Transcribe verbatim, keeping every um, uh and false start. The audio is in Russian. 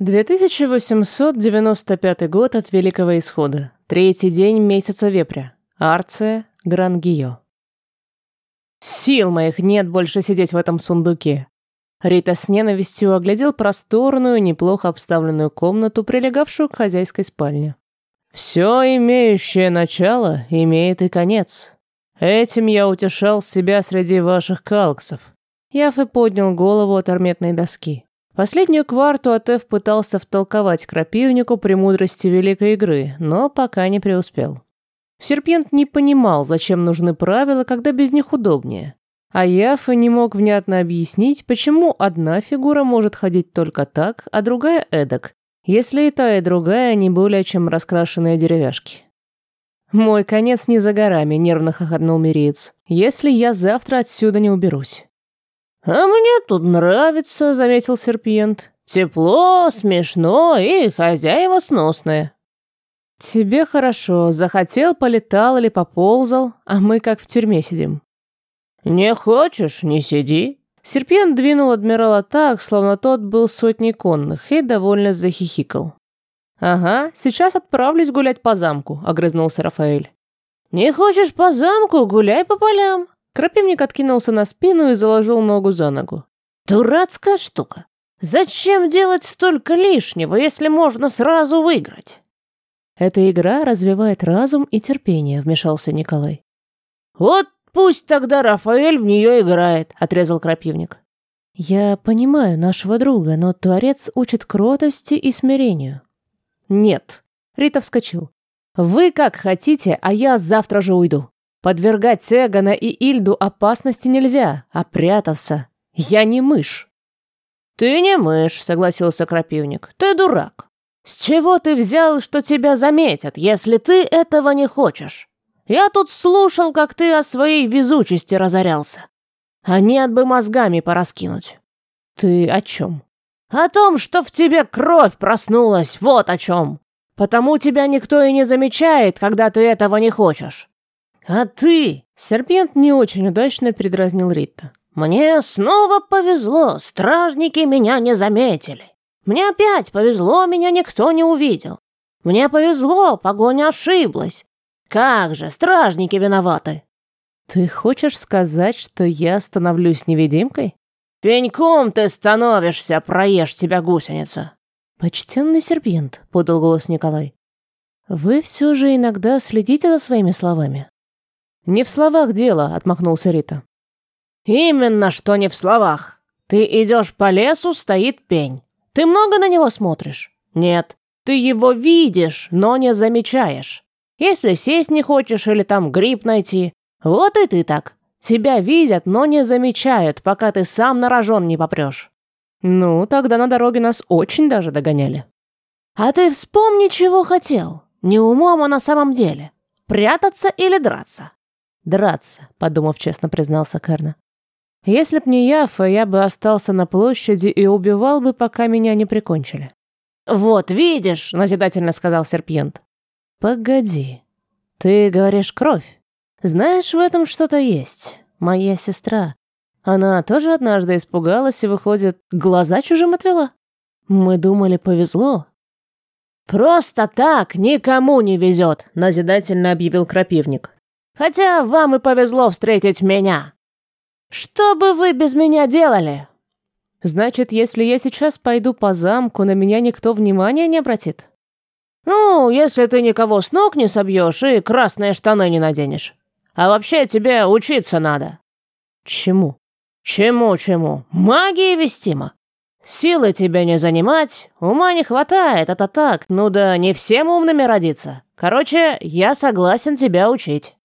две тысячи восемьсот девяносто пятый год от Великого Исхода. Третий день месяца Вепря. Арция, Гран-Гийо. Сил моих нет больше сидеть в этом сундуке. Рита с ненавистью оглядел просторную, неплохо обставленную комнату, прилегавшую к хозяйской спальне. Все имеющее начало имеет и конец. Этим я утешал себя среди ваших калксов. Яфе поднял голову от арметной доски. Последнюю кварту Атеф пытался втолковать крапивнику премудрости великой игры, но пока не преуспел. Серпент не понимал, зачем нужны правила, когда без них удобнее. А Яфе не мог внятно объяснить, почему одна фигура может ходить только так, а другая эдак, если и та, и другая не более чем раскрашенные деревяшки. «Мой конец не за горами», — нервно хохотнул Мириец, «если я завтра отсюда не уберусь». «А мне тут нравится», — заметил Серпент. «Тепло, смешно и хозяева сносные». «Тебе хорошо. Захотел, полетал или поползал, а мы как в тюрьме сидим». «Не хочешь — не сиди». Серпент двинул адмирала так, словно тот был сотней конных, и довольно захихикал. «Ага, сейчас отправлюсь гулять по замку», — огрызнулся Рафаэль. «Не хочешь по замку — гуляй по полям». Крапивник откинулся на спину и заложил ногу за ногу. «Дурацкая штука. Зачем делать столько лишнего, если можно сразу выиграть?» «Эта игра развивает разум и терпение», — вмешался Николай. «Вот пусть тогда Рафаэль в нее играет», — отрезал Крапивник. «Я понимаю нашего друга, но Творец учит кротости и смирению». «Нет», — Рита вскочил. «Вы как хотите, а я завтра же уйду. Подвергать Эгона и Ильду опасности нельзя, а прятаться. Я не мышь». «Ты не мышь», — согласился Крапивник. «Ты дурак. С чего ты взял, что тебя заметят, если ты этого не хочешь? Я тут слушал, как ты о своей везучести разорялся. А нет бы мозгами пораскинуть». «Ты о чем?» «О том, что в тебе кровь проснулась, вот о чем. Потому тебя никто и не замечает, когда ты этого не хочешь». «А ты...» — Серпент не очень удачно передразнил Рита. «Мне снова повезло, стражники меня не заметили. Мне опять повезло, меня никто не увидел. Мне повезло, погоня ошиблась. Как же, стражники виноваты». «Ты хочешь сказать, что я становлюсь невидимкой?» «Пеньком ты становишься, проешь тебя гусеница». «Почтенный Серпент», — подал голос Николай. «Вы все же иногда следите за своими словами». «Не в словах дело», — отмахнулся Рита. «Именно что не в словах. Ты идешь по лесу, стоит пень. Ты много на него смотришь? Нет. Ты его видишь, но не замечаешь. Если сесть не хочешь или там гриб найти, вот и ты так. Тебя видят, но не замечают, пока ты сам на рожон не попрешь». «Ну, тогда на дороге нас очень даже догоняли». «А ты вспомни, чего хотел. Не умом, а на самом деле. Прятаться или драться?» «Драться», — подумав честно, признался Керна. «Если б не Яфа, я бы остался на площади и убивал бы, пока меня не прикончили». «Вот видишь», — назидательно сказал Серпент. «Погоди. Ты говоришь кровь. Знаешь, в этом что-то есть. Моя сестра. Она тоже однажды испугалась и, выходит, глаза чужим отвела. Мы думали, повезло». «Просто так никому не везет», — назидательно объявил Крапивник. «Хотя вам и повезло встретить меня. Что бы вы без меня делали?» «Значит, если я сейчас пойду по замку, на меня никто внимания не обратит?» «Ну, если ты никого с ног не собьешь и красные штаны не наденешь. А вообще тебе учиться надо». «Чему?» «Чему-чему? Магии вестимо. Силы тебе не занимать, ума не хватает, это так, ну да не всем умными родиться. Короче, я согласен тебя учить».